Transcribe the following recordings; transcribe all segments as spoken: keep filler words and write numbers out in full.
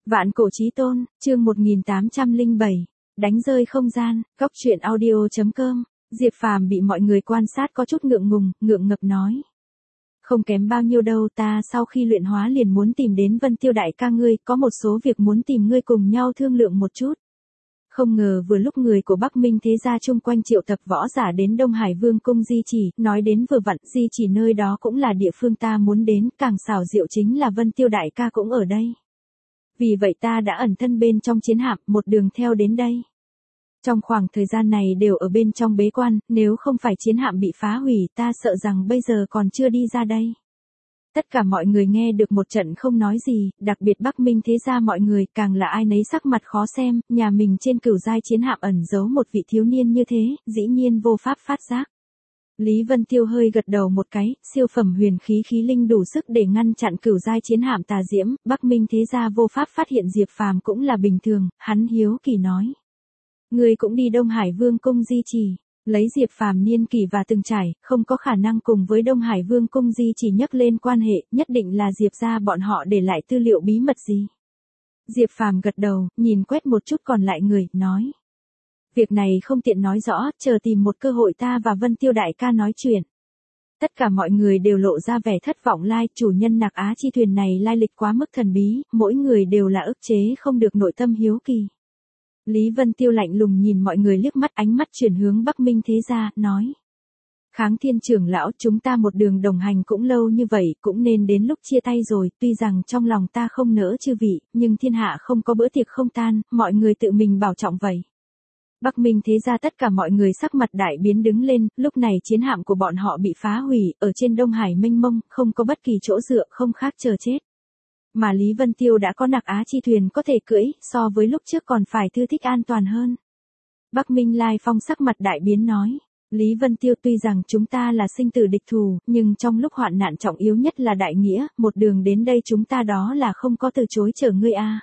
Vạn cổ chí tôn, chương một nghìn tám trăm lẻ bảy, đánh rơi không gian, góc truyện audio chấm com. Diệp Phàm bị mọi người quan sát có chút ngượng ngùng, ngượng ngập nói. Không kém bao nhiêu đâu, ta sau khi luyện hóa liền muốn tìm đến Vân Tiêu đại ca ngươi, có một số việc muốn tìm ngươi cùng nhau thương lượng một chút. Không ngờ vừa lúc người của Bắc Minh thế gia chung quanh triệu tập võ giả đến Đông Hải Vương cung Di Chỉ, nói đến vừa vặn, Di Chỉ nơi đó cũng là địa phương ta muốn đến, càng xảo diệu chính là Vân Tiêu đại ca cũng ở đây. Vì vậy ta đã ẩn thân bên trong chiến hạm, một đường theo đến đây. Trong khoảng thời gian này đều ở bên trong bế quan, nếu không phải chiến hạm bị phá hủy, ta sợ rằng bây giờ còn chưa đi ra đây. Tất cả mọi người nghe được một trận không nói gì, đặc biệt Bắc Minh thế gia mọi người, càng là ai nấy sắc mặt khó xem, nhà mình trên cửu giai chiến hạm ẩn giấu một vị thiếu niên như thế, dĩ nhiên vô pháp phát giác. Lý Vân Tiêu hơi gật đầu một cái, siêu phẩm huyền khí khí linh đủ sức để ngăn chặn cửu giai chiến hạm tà diễm, Bắc Minh thế gia vô pháp phát hiện Diệp Phàm cũng là bình thường, hắn hiếu kỳ nói. Người cũng đi Đông Hải Vương cung Di Chỉ, lấy Diệp Phàm niên kỷ và từng trải, không có khả năng cùng với Đông Hải Vương cung Di Chỉ nhắc lên quan hệ, nhất định là Diệp gia bọn họ để lại tư liệu bí mật gì. Diệp Phàm gật đầu, nhìn quét một chút còn lại người, nói. Việc này không tiện nói rõ, chờ tìm một cơ hội ta và Vân Tiêu đại ca nói chuyện. Tất cả mọi người đều lộ ra vẻ thất vọng lai, chủ nhân Nạc Á chi thuyền này lai lịch quá mức thần bí, mỗi người đều là ức chế không được nội tâm hiếu kỳ. Lý Vân Tiêu lạnh lùng nhìn mọi người liếc mắt, ánh mắt chuyển hướng Bắc Minh thế gia, nói. Kháng Thiên trưởng lão, chúng ta một đường đồng hành cũng lâu như vậy, cũng nên đến lúc chia tay rồi, tuy rằng trong lòng ta không nỡ chư vị, nhưng thiên hạ không có bữa tiệc không tan, mọi người tự mình bảo trọng vậy. Bắc Minh thế gia tất cả mọi người sắc mặt đại biến đứng lên, lúc này chiến hạm của bọn họ bị phá hủy, ở trên Đông Hải mênh mông, không có bất kỳ chỗ dựa, không khác chờ chết. Mà Lý Vân Tiêu đã có Nạc Á chi thuyền có thể cưỡi, so với lúc trước còn phải thư thích an toàn hơn. Bắc Minh Lai Phong sắc mặt đại biến nói. Lý Vân Tiêu, tuy rằng chúng ta là sinh tử địch thù, nhưng trong lúc hoạn nạn trọng yếu nhất là đại nghĩa, một đường đến đây chúng ta đó là không có từ chối chở ngươi a.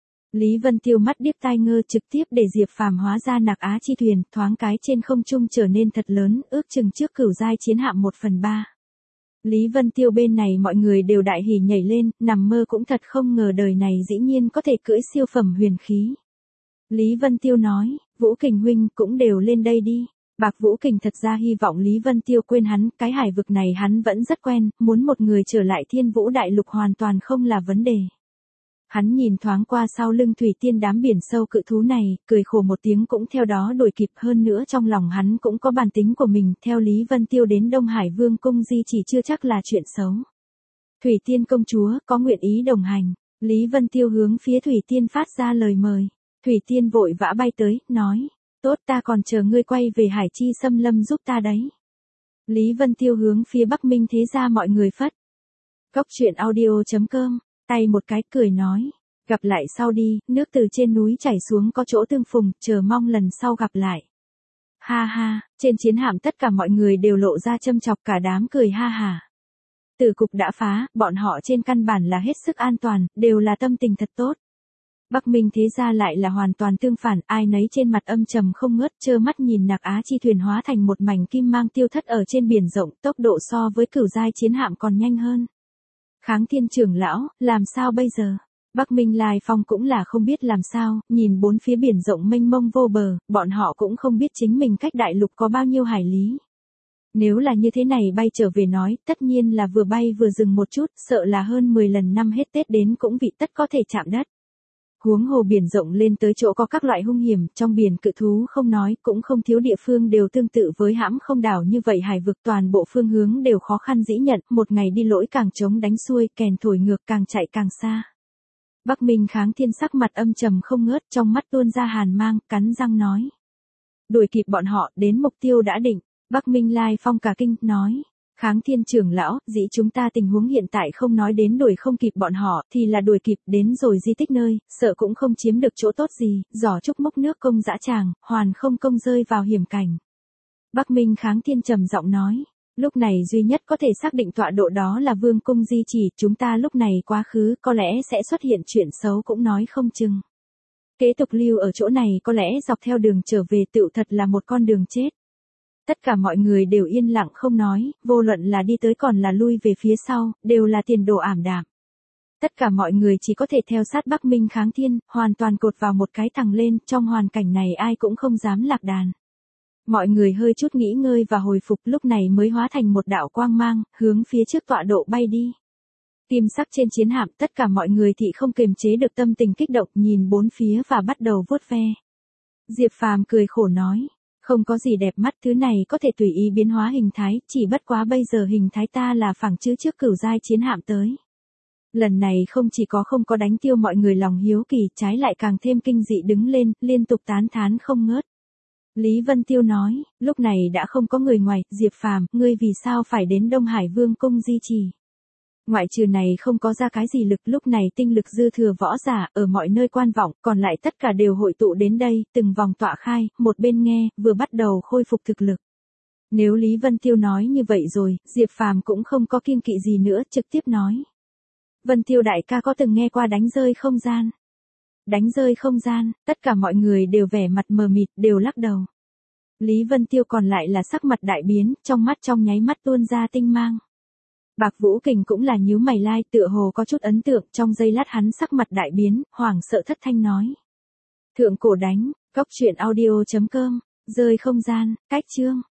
Lý Vân Tiêu mắt điếc tai ngơ, trực tiếp để Diệp Phàm hóa ra Nạc Á chi thuyền, thoáng cái trên không trung trở nên thật lớn, ước chừng trước cửu giai chiến hạm một phần ba. Lý Vân Tiêu bên này mọi người đều đại hỉ nhảy lên, nằm mơ cũng thật không ngờ đời này dĩ nhiên có thể cưỡi siêu phẩm huyền khí. Lý Vân Tiêu nói, Vũ Kình huynh cũng đều lên đây đi. Bạc Vũ Kình thật ra hy vọng Lý Vân Tiêu quên hắn, cái hải vực này hắn vẫn rất quen, muốn một người trở lại Thiên Vũ Đại Lục hoàn toàn không là vấn đề. Hắn nhìn thoáng qua sau lưng thủy tiên đám biển sâu cự thú này, cười khổ một tiếng cũng theo đó đuổi kịp, hơn nữa trong lòng hắn cũng có bản tính của mình, theo Lý Vân Tiêu đến Đông Hải Vương cung Di Chỉ chưa chắc là chuyện xấu. Thủy tiên công chúa có nguyện ý đồng hành, Lý Vân Tiêu hướng phía thủy tiên phát ra lời mời. Thủy tiên vội vã bay tới, nói, tốt, ta còn chờ ngươi quay về Hải Chi Xâm Lâm giúp ta đấy. Lý Vân Tiêu hướng phía Bắc Minh thế gia mọi người phất. Góc truyện audio chấm com. Tay một cái cười nói, gặp lại sau đi, nước từ trên núi chảy xuống có chỗ tương phùng, chờ mong lần sau gặp lại. Ha ha, trên chiến hạm tất cả mọi người đều lộ ra châm chọc, cả đám cười ha ha. Tử cục đã phá, bọn họ trên căn bản là hết sức an toàn, đều là tâm tình thật tốt. Bắc Minh thế gia lại là hoàn toàn tương phản, ai nấy trên mặt âm trầm không ngớt, trơ mắt nhìn Nạc Á chi thuyền hóa thành một mảnh kim mang tiêu thất ở trên biển rộng, tốc độ so với cửu giai chiến hạm còn nhanh hơn. Kháng Thiên trưởng lão, làm sao bây giờ? Bắc Minh Lai Phong cũng là không biết làm sao, nhìn bốn phía biển rộng mênh mông vô bờ, bọn họ cũng không biết chính mình cách đại lục có bao nhiêu hải lý. Nếu là như thế này bay trở về nói, tất nhiên là vừa bay vừa dừng một chút, sợ là hơn mười lần năm hết Tết đến cũng vị tất có thể chạm đất. Huống hồ biển rộng lên tới chỗ có các loại hung hiểm, trong biển cự thú không nói, cũng không thiếu địa phương đều tương tự với hãm không đảo như vậy, hải vực toàn bộ phương hướng đều khó khăn dĩ nhận, một ngày đi lỗi càng chống đánh xuôi, kèn thổi ngược càng chạy càng xa. Bắc Minh Kháng Thiên sắc mặt âm trầm không ngớt, trong mắt tuôn ra hàn mang, cắn răng nói. Đuổi kịp bọn họ, đến mục tiêu đã định. Bắc Minh Lai Phong cả kinh, nói. Kháng Thiên trưởng lão, dĩ chúng ta tình huống hiện tại không nói đến đuổi không kịp bọn họ, thì là đuổi kịp, đến rồi di tích nơi, sợ cũng không chiếm được chỗ tốt gì, giỏ trúc mốc nước công dã tràng, hoàn không công rơi vào hiểm cảnh. Bắc Minh Kháng Thiên trầm giọng nói, lúc này duy nhất có thể xác định tọa độ đó là Vương cung Di Chỉ, chúng ta lúc này quá khứ có lẽ sẽ xuất hiện chuyện xấu cũng nói không chừng. Kế tục lưu ở chỗ này có lẽ dọc theo đường trở về tựu thật là một con đường chết. Tất cả mọi người đều yên lặng không nói, vô luận là đi tới còn là lui về phía sau, đều là tiền đồ ảm đạm. Tất cả mọi người chỉ có thể theo sát Bắc Minh kháng thiên, hoàn toàn cột vào một cái thẳng lên, trong hoàn cảnh này ai cũng không dám lạc đàn. Mọi người hơi chút nghỉ ngơi và hồi phục lúc này mới hóa thành một đạo quang mang, hướng phía trước tọa độ bay đi. Kim sắc trên chiến hạm, tất cả mọi người thì không kiềm chế được tâm tình kích động, nhìn bốn phía và bắt đầu vuốt ve. Diệp Phàm cười khổ nói, không có gì đẹp mắt, thứ này có thể tùy ý biến hóa hình thái, chỉ bất quá bây giờ hình thái ta là phẳng chứ trước cửu giai chiến hạm tới. Lần này không chỉ có không có đánh tiêu mọi người lòng hiếu kỳ, trái lại càng thêm kinh dị đứng lên, liên tục tán thán không ngớt. Lý Vân Tiêu nói, lúc này đã không có người ngoài, Diệp Phàm, ngươi vì sao phải đến Đông Hải Vương cung di trì? Ngoại trừ này không có ra cái gì lực, lúc này tinh lực dư thừa võ giả ở mọi nơi quan vọng, còn lại tất cả đều hội tụ đến đây, từng vòng tọa khai, một bên nghe, vừa bắt đầu khôi phục thực lực. Nếu Lý Vân Tiêu nói như vậy rồi, Diệp Phàm cũng không có kiêng kỵ gì nữa, trực tiếp nói. Vân Tiêu đại ca có từng nghe qua đánh rơi không gian? Đánh rơi không gian, tất cả mọi người đều vẻ mặt mờ mịt, đều lắc đầu. Lý Vân Tiêu còn lại là sắc mặt đại biến, trong mắt trong nháy mắt tuôn ra tinh mang. Bạc Vũ Kình cũng là nhíu mày lai, tựa hồ có chút ấn tượng, trong giây lát hắn sắc mặt đại biến, hoảng sợ thất thanh nói. Thượng cổ đánh, góc truyện audio chấm com, rơi không gian, cách chương.